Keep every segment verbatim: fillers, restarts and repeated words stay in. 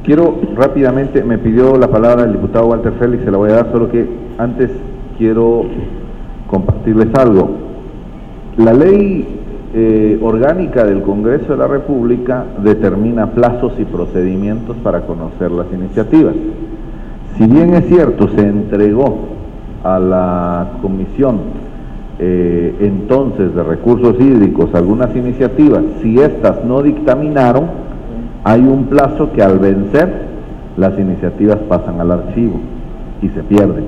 Quiero rápidamente, me pidió la palabra el diputado Walter Félix, se la voy a dar, solo que antes quiero compartirles algo. La ley eh, orgánica del Congreso de la República determina plazos y procedimientos para conocer las iniciativas. Si bien es cierto, se entregó a la Comisión eh, entonces de Recursos Hídricos algunas iniciativas, si éstas no dictaminaron, hay un plazo que al vencer las iniciativas pasan al archivo y se pierden.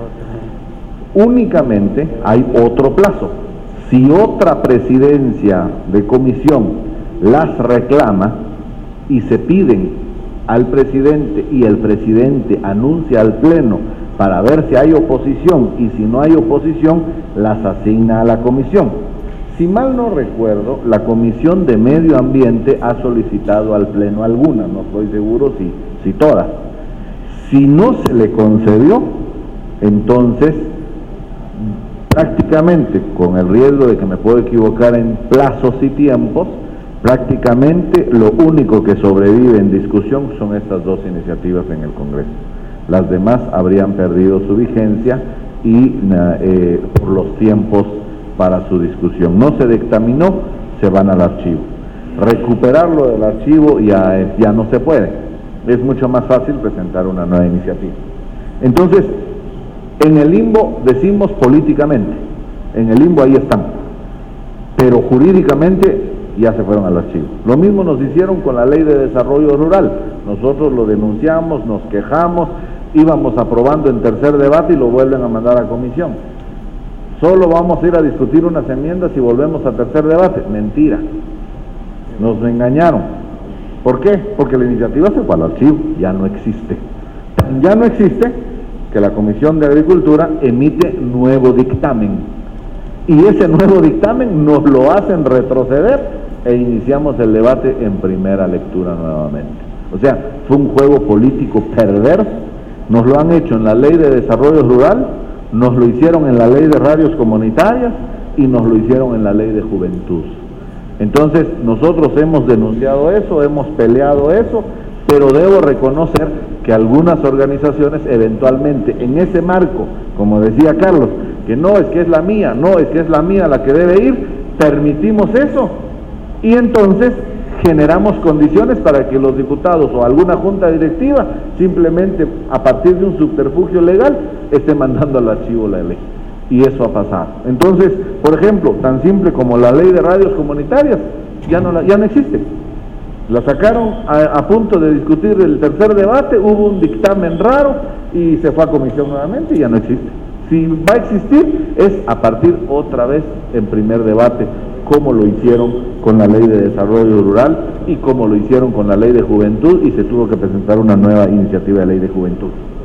Únicamente hay otro plazo. Si otra presidencia de comisión las reclama y se piden al presidente y el presidente anuncia al pleno para ver si hay oposición, y si no hay oposición las asigna a la comisión. Si mal no recuerdo, la Comisión de Medio Ambiente ha solicitado al Pleno alguna, no estoy seguro si, si todas. Si no se le concedió, entonces prácticamente, con el riesgo de que me puedo equivocar en plazos y tiempos, prácticamente lo único que sobrevive en discusión son estas dos iniciativas en el Congreso. Las demás habrían perdido su vigencia y eh, por los tiempos para su discusión. No se dictaminó, se van al archivo. Recuperarlo del archivo ya, ya no se puede. Es mucho más fácil presentar una nueva iniciativa. Entonces, en el limbo decimos políticamente, en el limbo ahí están, pero jurídicamente ya se fueron al archivo. Lo mismo nos hicieron con la Ley de Desarrollo Rural. Nosotros lo denunciamos, nos quejamos, íbamos aprobando en tercer debate y lo vuelven a mandar a comisión. Solo vamos a ir a discutir unas enmiendas y volvemos a tercer debate. Mentira. Nos engañaron. ¿Por qué? Porque la iniciativa se fue al archivo, ya no existe. Ya no existe que la Comisión de Agricultura emite nuevo dictamen. Y ese nuevo dictamen nos lo hacen retroceder e iniciamos el debate en primera lectura nuevamente. O sea, fue un juego político perverso. Nos lo han hecho en la Ley de Desarrollo Rural, nos lo hicieron en la Ley de Radios Comunitarias y nos lo hicieron en la Ley de Juventud. Entonces, nosotros hemos denunciado eso, hemos peleado eso, pero debo reconocer que algunas organizaciones eventualmente en ese marco, como decía Carlos, que no es que es la mía, no es que es la mía la que debe ir, permitimos eso y entonces generamos condiciones para que los diputados o alguna junta directiva simplemente a partir de un subterfugio legal esté mandando al archivo la ley, y eso ha pasado. Entonces, por ejemplo, tan simple como la Ley de Radios Comunitarias ya no, la, ya no existe. La sacaron a, a punto de discutir el tercer debate, hubo un dictamen raro y se fue a comisión nuevamente y ya no existe. Si va a existir es a partir otra vez en primer debate, como lo hicieron con la Ley de Desarrollo Rural y como lo hicieron con la Ley de Juventud, y se tuvo que presentar una nueva iniciativa de Ley de Juventud.